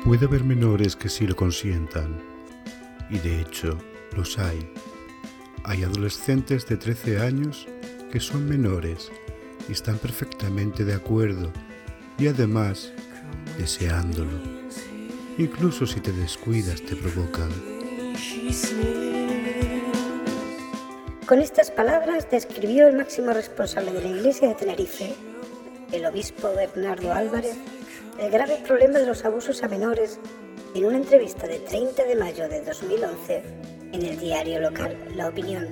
Puede haber menores que sí lo consientan, y de hecho los hay. Hay adolescentes de 13 años que son menores y están perfectamente de acuerdo y además deseándolo. Incluso si te descuidas te provocan. Con estas palabras describió el máximo responsable de la Iglesia de Tenerife, el obispo Bernardo Álvarez, el grave problema de los abusos a menores en una entrevista de 30 de mayo de 2011 en el diario local La Opinión.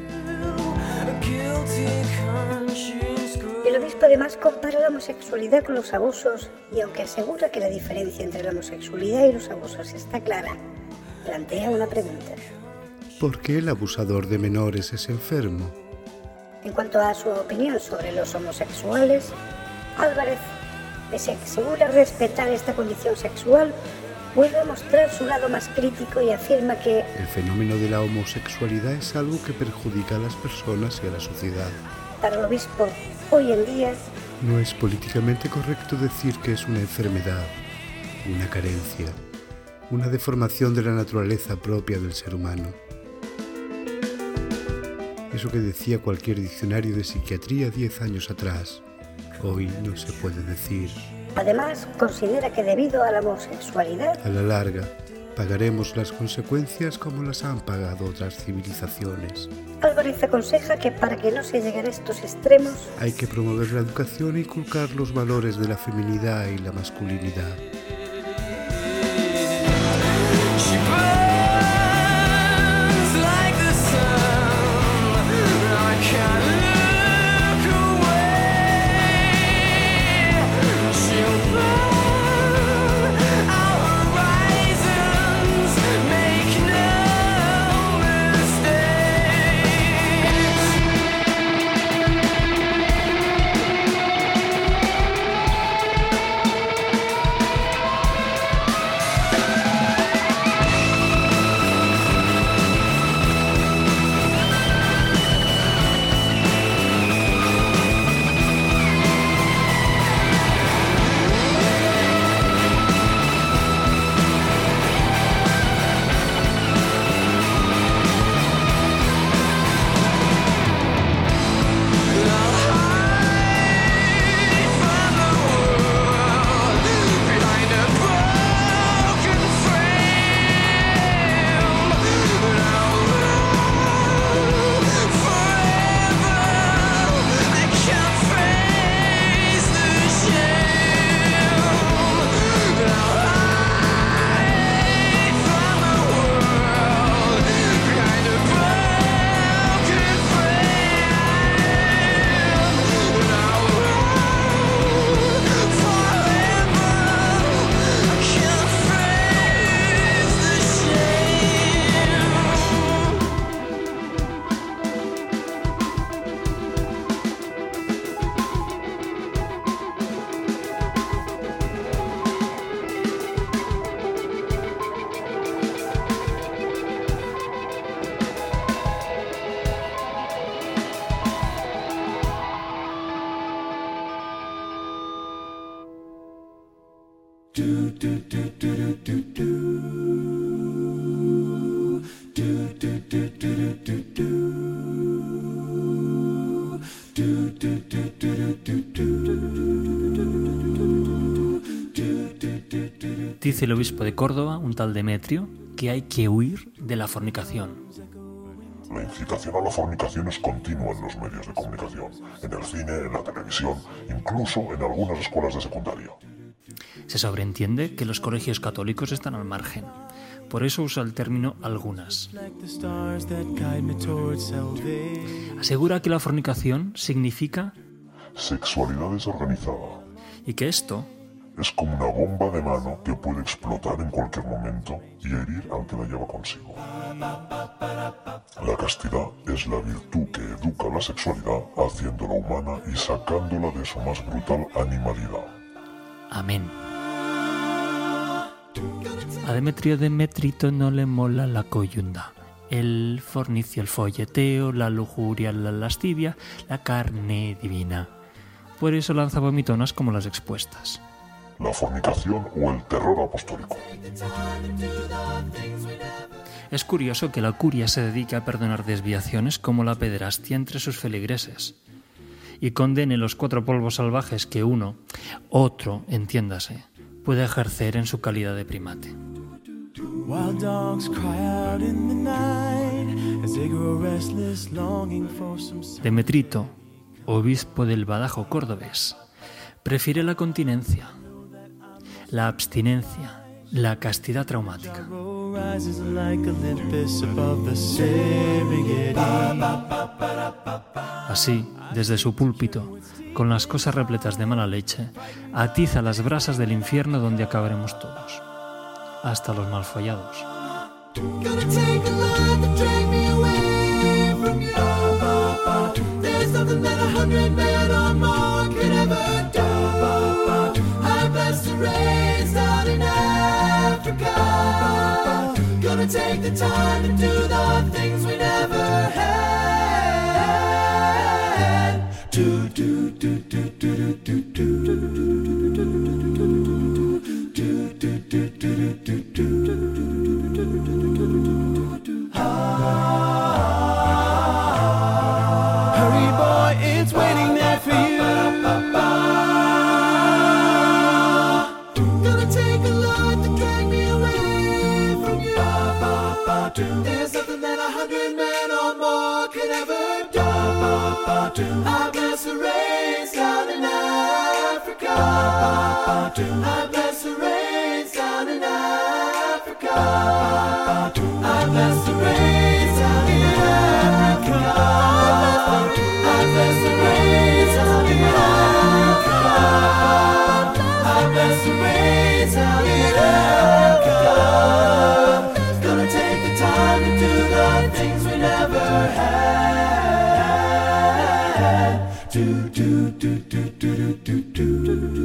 El obispo además compara la homosexualidad con los abusos y aunque asegura que la diferencia entre la homosexualidad y los abusos está clara, plantea una pregunta. ¿Por qué el abusador de menores es enfermo? En cuanto a su opinión sobre los homosexuales, Álvarez, pese a que asegura respetar esta condición sexual, vuelve a mostrar su lado más crítico y afirma que el fenómeno de la homosexualidad es algo que perjudica a las personas y a la sociedad. Para el obispo, hoy en día, no es políticamente correcto decir que es una enfermedad, una carencia, una deformación de la naturaleza propia del ser humano. Eso que decía cualquier diccionario de psiquiatría 10 años atrás, hoy no se puede decir. Además, considera que debido a la homosexualidad, a la larga, pagaremos las consecuencias como las han pagado otras civilizaciones. Álvarez aconseja que para que no se lleguen a estos extremos, hay que promover la educación e inculcar los valores de la feminidad y la masculinidad. Dice el obispo de Córdoba, un tal Demetrio, que hay que huir de la fornicación. La incitación a la fornicación es continua en los medios de comunicación, en el cine, en la televisión, incluso en algunas escuelas de secundaria. Se sobreentiende que los colegios católicos están al margen. Por eso usa el término algunas. Asegura que la fornicación significa sexualidad desorganizada. Y que esto es como una bomba de mano que puede explotar en cualquier momento y herir al que la lleva consigo. La castidad es la virtud que educa la sexualidad, haciéndola humana y sacándola de su más brutal animalidad. Amén. A Demetrio Demetrito no le mola la coyunda. El fornicio, el folleteo, la lujuria, la lascivia, la carne divina. Por eso lanza vomitonas como las expuestas. la fornicación o el terror apostólico. Es curioso que la curia se dedique a perdonar desviaciones como la pederastia entre sus feligreses y condene los 4 polvos salvajes que otro, entiéndase, puede ejercer en su calidad de primate. Demetrito, obispo del Badajo cordobés, prefiere la continencia, la abstinencia, la castidad traumática. Así, desde su púlpito, con las cosas repletas de mala leche, atiza las brasas del infierno donde acabaremos todos, hasta los malfollados. Gonna take the time to do the things we never had. Do do do do do do do Hurry boy, it's waiting there for you. There's something that 100 men or more could ever do. I bless the rains down in Africa. I bless the rains down in Africa. I bless the rains down in Africa. I bless the rains down in Africa. I bless the rains down in Africa. Time to do the things we never had. Do do do do do do do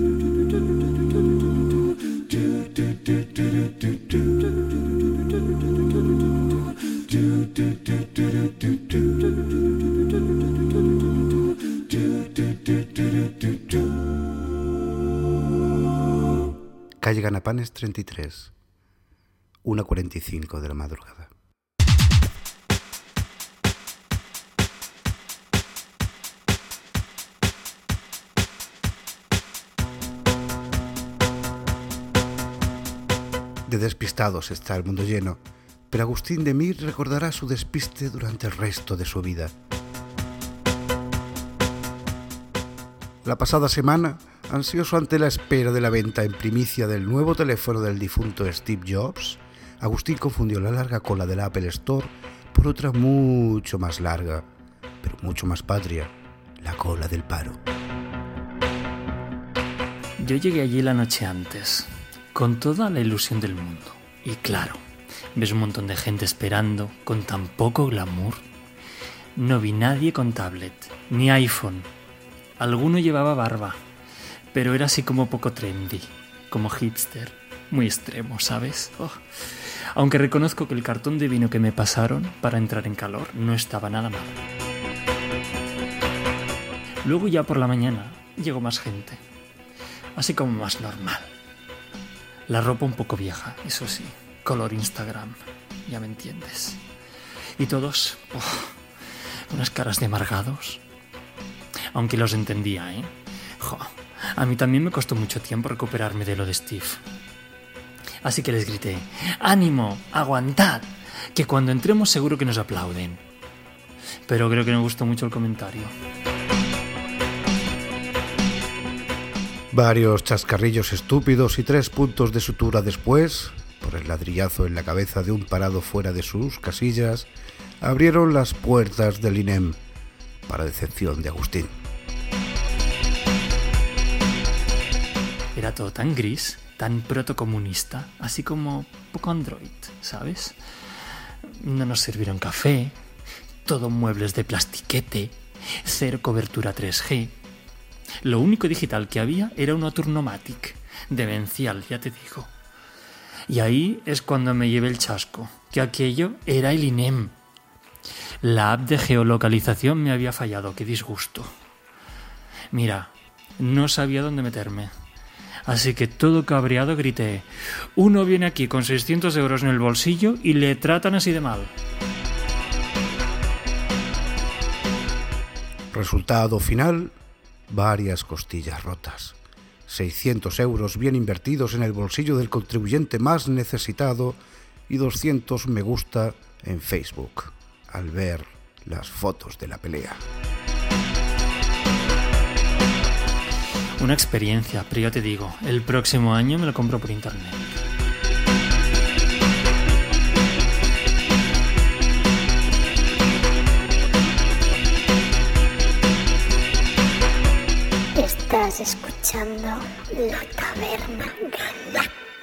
Calle Ganapanes 33, 1:45 de la madrugada. De despistados está el mundo lleno, pero Agustín de Mir recordará su despiste durante el resto de su vida. La pasada semana, ansioso ante la espera de la venta en primicia del nuevo teléfono del difunto Steve Jobs, Agustín confundió la larga cola del Apple Store por otra mucho más larga, pero mucho más patria, la cola del paro. Yo llegué allí la noche antes, con toda la ilusión del mundo. Y claro, ves un montón de gente esperando, con tan poco glamour. No vi nadie con tablet, ni iPhone. Alguno llevaba barba, pero era así como poco trendy, como hipster, muy extremo, ¿sabes? Aunque reconozco que el cartón de vino que me pasaron para entrar en calor no estaba nada mal. Luego ya por la mañana llegó más gente, así como más normal. La ropa un poco vieja, eso sí, color Instagram, ya me entiendes. Y todos, unas caras de amargados. Aunque los entendía, ¿eh? A mí también me costó mucho tiempo recuperarme de lo de Steve. Así que les grité, ¡ánimo! ¡Aguantad! Que cuando entremos seguro que nos aplauden. Pero creo que no gustó mucho el comentario. Varios chascarrillos estúpidos y 3 puntos de sutura después, por el ladrillazo en la cabeza de un parado fuera de sus casillas, abrieron las puertas del INEM, para decepción de Agustín. Era todo tan gris, tan protocomunista, así como poco android, ¿sabes? No nos sirvieron café, todo muebles de plastiquete, 0 cobertura 3G. Lo único digital que había era un Turnomatic, demencial, ya te digo. Y ahí es cuando me llevé el chasco, que aquello era el INEM. La app de geolocalización me había fallado, qué disgusto. Mira, no sabía dónde meterme. Así que todo cabreado grité: uno viene aquí con 600 euros en el bolsillo y le tratan así de mal. Resultado final, varias costillas rotas. 600 euros bien invertidos en el bolsillo del contribuyente más necesitado y 200 me gusta en Facebook al ver las fotos de la pelea. Una experiencia, pero ya te digo, el próximo año me lo compro por internet. Estás escuchando La Taberna Galáctica.